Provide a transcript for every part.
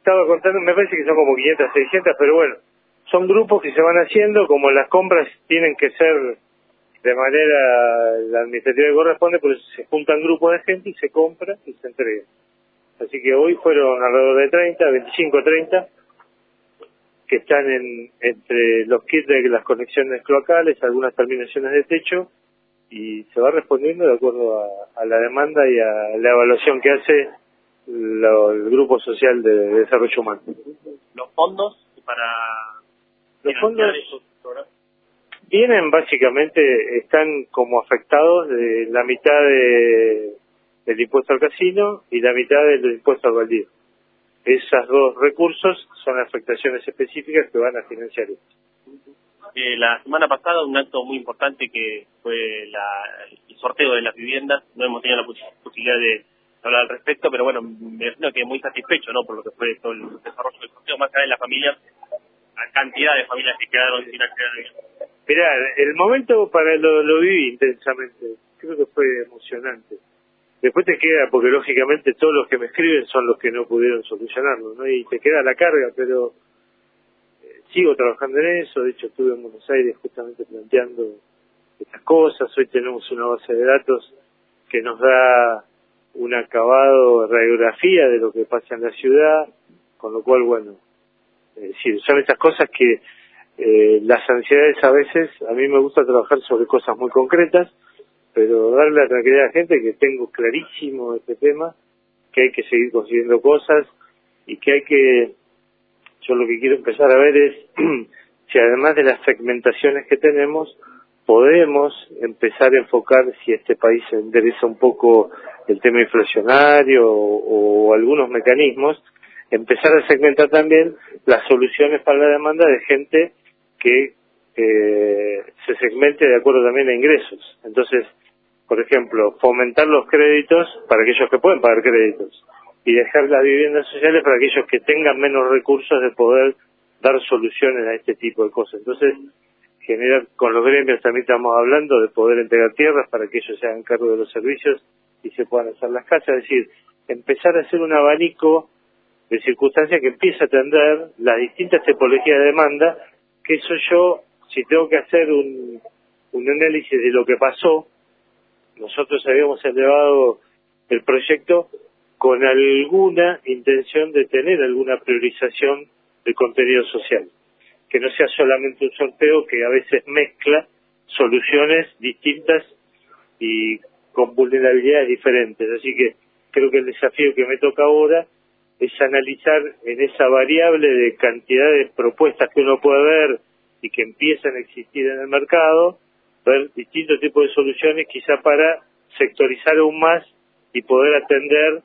estaba contando, me parece que son como 500, 600, pero bueno, son grupos que se van haciendo, como las compras tienen que ser de manera la administrativa que corresponde, por eso se juntan grupos de gente y se compra y se entrega. Así que hoy fueron alrededor de 30, 25, 30, que están entre los kits de las conexiones cloacales, algunas terminaciones de techo, y se va respondiendo de acuerdo a la demanda y a la evaluación que hace el Grupo Social de Desarrollo Humano. ¿Los fondos para los fondos esos programas vienen básicamente, están como afectados de la mitad del impuesto al casino y la mitad del impuesto al baldío? Esos dos recursos son afectaciones específicas que van a financiar esto. La semana pasada un acto muy importante que fue el sorteo de las viviendas. No hemos tenido la posibilidad de hablar al respecto, pero bueno, me imagino que muy satisfecho, ¿no?, por lo que fue todo el desarrollo del sorteo, más allá de las familias, la cantidad de familias que quedaron sin acceder a vivienda. Mirá, el momento lo viví intensamente, creo que fue emocionante. Después te queda, porque lógicamente todos los que me escriben son los que no pudieron solucionarlo, ¿no? Y te queda la carga, pero sigo trabajando en eso. De hecho, estuve en Buenos Aires justamente planteando estas cosas. Hoy tenemos una base de datos que nos da un acabado, radiografía de lo que pasa en la ciudad, con lo cual, bueno, es decir, son estas cosas que las ansiedades a veces, a mí me gusta trabajar sobre cosas muy concretas, pero darle la tranquilidad a la gente que tengo clarísimo este tema, que hay que seguir consiguiendo cosas y que yo lo que quiero empezar a ver es si además de las segmentaciones que tenemos, podemos empezar a enfocar, si este país se endereza un poco el tema inflacionario o algunos mecanismos, empezar a segmentar también las soluciones para la demanda de gente que se segmente de acuerdo también a ingresos. Entonces, por ejemplo, fomentar los créditos para aquellos que pueden pagar créditos y dejar las viviendas sociales para aquellos que tengan menos recursos de poder dar soluciones a este tipo de cosas. Entonces, generar, con los gremios también estamos hablando de poder entregar tierras para que ellos se hagan cargo de los servicios y se puedan hacer las casas, es decir, empezar a hacer un abanico de circunstancias que empiece a atender las distintas tipologías de demanda, que eso yo, si tengo que hacer un análisis de lo que pasó, nosotros habíamos elevado el proyecto con alguna intención de tener alguna priorización de contenido social, que no sea solamente un sorteo que a veces mezcla soluciones distintas y con vulnerabilidades diferentes. Así que creo que el desafío que me toca ahora es analizar en esa variable de cantidad de propuestas que uno puede ver y que empiezan a existir en el mercado, ver distintos tipos de soluciones quizá para sectorizar aún más y poder atender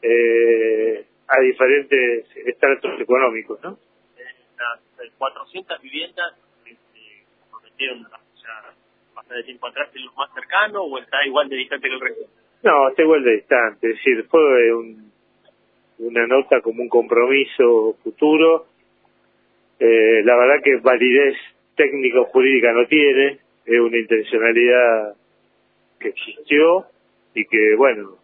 a diferentes estratos económicos, ¿no? Las 400 viviendas prometieron ya bastante tiempo atrás, ¿es lo más cercano o está igual de distante que el resto? No, está igual de distante, es decir, fue una nota como un compromiso futuro. La verdad que validez técnico-jurídica no tiene, es una intencionalidad que existió y que, bueno,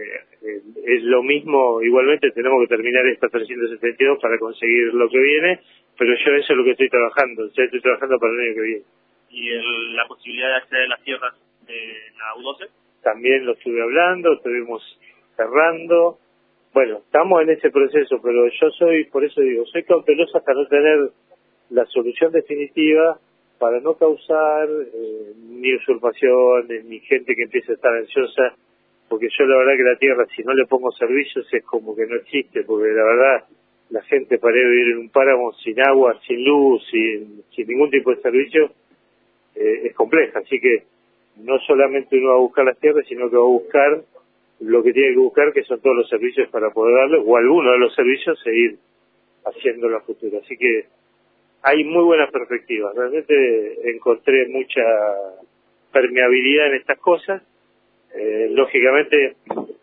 es lo mismo. Igualmente tenemos que terminar esta 372 para conseguir lo que viene, pero yo eso es lo que estoy trabajando, ya estoy trabajando para el año que viene. ¿Y la posibilidad de acceder a las tierras de la U12? También lo estuve hablando, estuvimos cerrando. Bueno, estamos en ese proceso, pero yo por eso digo, soy cauteloso hasta no tener la solución definitiva para no causar ni usurpaciones, ni gente que empiece a estar ansiosa, porque yo la verdad que la tierra, si no le pongo servicios, es como que no existe, porque la verdad la gente para vivir en un páramo sin agua, sin luz, sin ningún tipo de servicio, es compleja. Así que no solamente uno va a buscar las tierras, sino que va a buscar lo que tiene que buscar, que son todos los servicios para poder darle, o algunos de los servicios, seguir haciéndolo a futuro. Así que hay muy buenas perspectivas. Realmente encontré mucha permeabilidad en estas cosas. Lógicamente,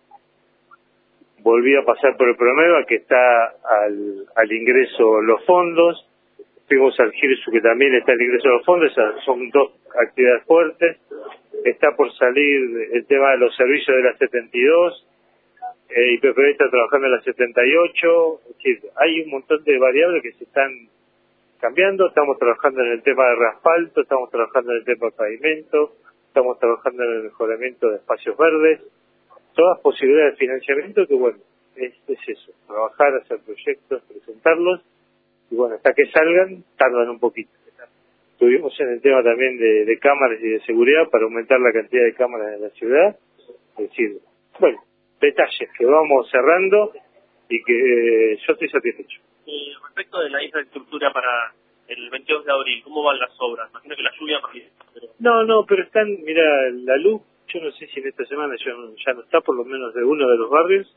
volví a pasar por el Promeva, que está al ingreso los fondos. Fuimos al GIRSU, que también está el ingreso de los fondos. Esas son dos actividades fuertes. Está por salir el tema de los servicios de la 72. IPF está trabajando en la 78, es decir, hay un montón de variables que se están cambiando. Estamos trabajando en el tema de asfalto, estamos trabajando en el tema de pavimento, estamos trabajando en el mejoramiento de espacios verdes, todas posibilidades de financiamiento que bueno, es eso, trabajar, hacer proyectos, presentarlos, y bueno, hasta que salgan, tardan un poquito. Estuvimos en el tema también de cámaras y de seguridad para aumentar la cantidad de cámaras en la ciudad, es decir, bueno, detalles que vamos cerrando y que yo estoy satisfecho. Respecto de la infraestructura para el 22 de abril, ¿cómo van las obras? Imagino que la lluvia... Pero... No, pero están, mira, la luz, yo no sé si en esta semana ya no está, por lo menos de uno de los barrios.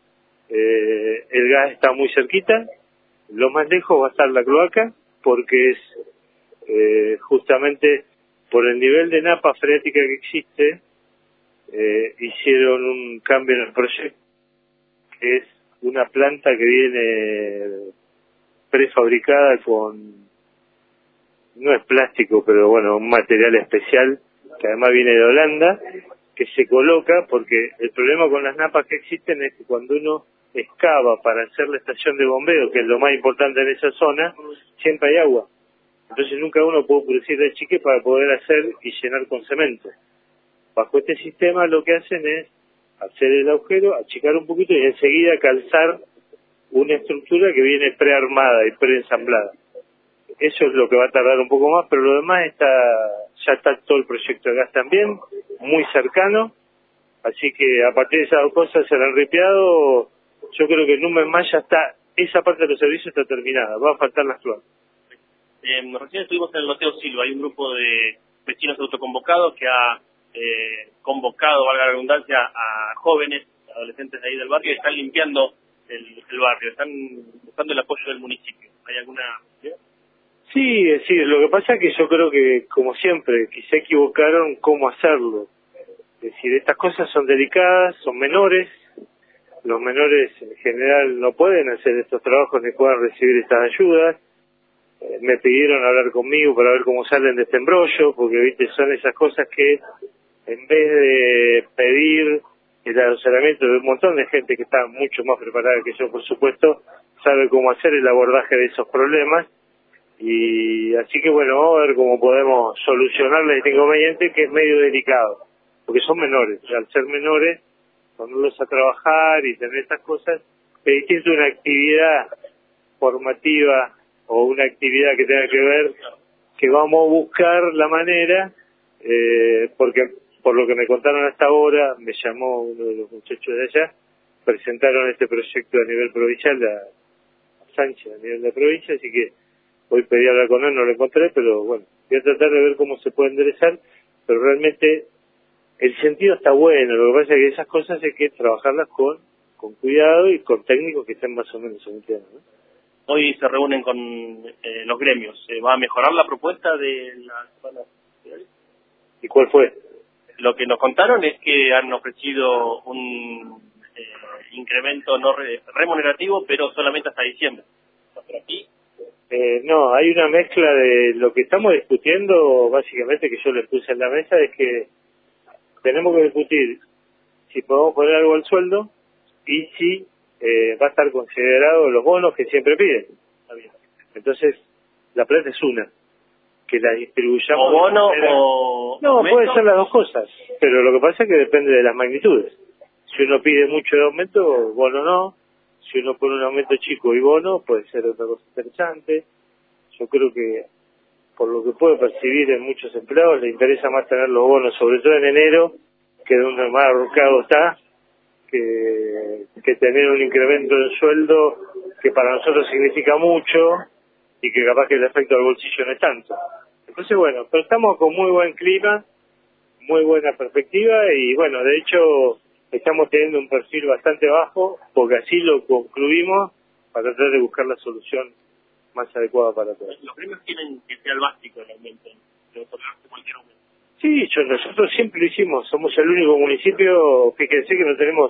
El gas está muy cerquita. Lo más lejos va a estar la cloaca, porque es justamente por el nivel de napa freática que existe, hicieron un cambio en el proyecto, que es una planta que viene prefabricada con, no es plástico, pero bueno, un material especial, que además viene de Holanda, que se coloca, porque el problema con las napas que existen es que cuando uno excava para hacer la estación de bombeo, que es lo más importante en esa zona, siempre hay agua. Entonces nunca uno puede producir de chique para poder hacer y llenar con cemento. Bajo este sistema lo que hacen es hacer el agujero, achicar un poquito y enseguida calzar una estructura que viene prearmada y preensamblada. Eso es lo que va a tardar un poco más, pero lo demás ya está todo el proyecto de gas también, muy cercano, así que a partir de esas dos cosas se han ripiado. Yo creo que en un mes más ya está, esa parte de los servicios está terminada, va a faltar las cloacas. Recién estuvimos en el Loteo Silva, hay un grupo de vecinos autoconvocados que ha convocado, valga la redundancia, a jóvenes, adolescentes de ahí del barrio, y están limpiando el barrio, están buscando el apoyo del municipio. ¿Hay alguna...? Sí, es decir, lo que pasa es que yo creo que, como siempre, que se equivocaron cómo hacerlo. Es decir, estas cosas son delicadas, son menores, los menores en general no pueden hacer estos trabajos ni pueden recibir estas ayudas. Me pidieron hablar conmigo para ver cómo salen de este embrollo, porque viste son esas cosas que en vez de pedir el asesoramiento de un montón de gente que está mucho más preparada que yo, por supuesto, sabe cómo hacer el abordaje de esos problemas, y así que bueno, vamos a ver cómo podemos solucionarle este inconveniente que es medio delicado, porque son menores, y al ser menores, ponerlos a trabajar y tener estas cosas, es distinto una actividad formativa o una actividad que tenga que ver, que vamos a buscar la manera, porque por lo que me contaron hasta ahora, me llamó uno de los muchachos de allá, presentaron este proyecto a nivel provincial, a Sánchez a nivel de provincia, así que hoy pedí hablar con él, no lo encontré, pero bueno, voy a tratar de ver cómo se puede enderezar, pero realmente el sentido está bueno, lo que pasa es que esas cosas hay que trabajarlas con cuidado y con técnicos que estén más o menos en el tema, ¿no? Hoy se reúnen con los gremios. ¿Va a mejorar la propuesta de la semana? ¿Y cuál fue? Lo que nos contaron es que han ofrecido un incremento no remunerativo, pero solamente hasta diciembre. Pero aquí... no, hay una mezcla de lo que estamos discutiendo, básicamente, que yo les puse en la mesa, es que tenemos que discutir si podemos poner algo al sueldo y si va a estar considerado los bonos que siempre piden. Entonces, la plata es una, que la distribuyamos... ¿O bono o...? No, ¿aumento? puede ser las dos cosas, pero lo que pasa es que depende de las magnitudes. Si uno pide mucho de aumento, bono no. Si uno pone un aumento chico y bono, puede ser otra cosa interesante. Yo creo que, por lo que puedo percibir en muchos empleados, les interesa más tener los bonos, sobre todo en enero, que donde más arrocado está, que tener un incremento de sueldo que para nosotros significa mucho y que capaz que el efecto del bolsillo no es tanto. Entonces, bueno, pero estamos con muy buen clima, muy buena perspectiva y, bueno, de hecho, estamos teniendo un perfil bastante bajo porque así lo concluimos para tratar de buscar la solución más adecuada para todos. Los gremios quieren que sea el básico el aumento, de otorgarse cualquier aumento. Sí, nosotros siempre lo hicimos, somos el único municipio, fíjense que no tenemos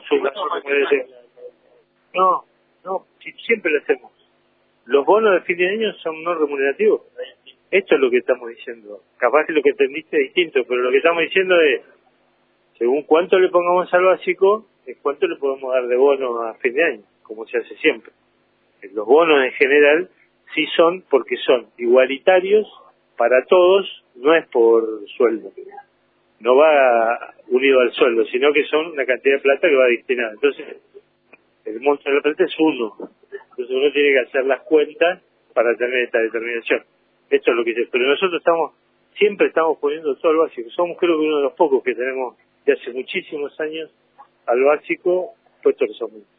No, siempre lo hacemos. Los bonos de fin de año son no remunerativos. Esto es lo que estamos diciendo. Capaz que lo que entendiste es distinto, pero lo que estamos diciendo es, según cuánto le pongamos al básico, es cuánto le podemos dar de bono a fin de año, como se hace siempre. Los bonos en general sí son porque son igualitarios para todos, no es por sueldo, no va unido al sueldo, sino que son una cantidad de plata que va destinada. Entonces, el monto de la plata es uno. Entonces uno tiene que hacer las cuentas para tener esta determinación. Esto es lo que dice. Pero nosotros siempre estamos poniendo todo al básico. Somos creo que uno de los pocos que tenemos de hace muchísimos años al básico puesto los aumentos.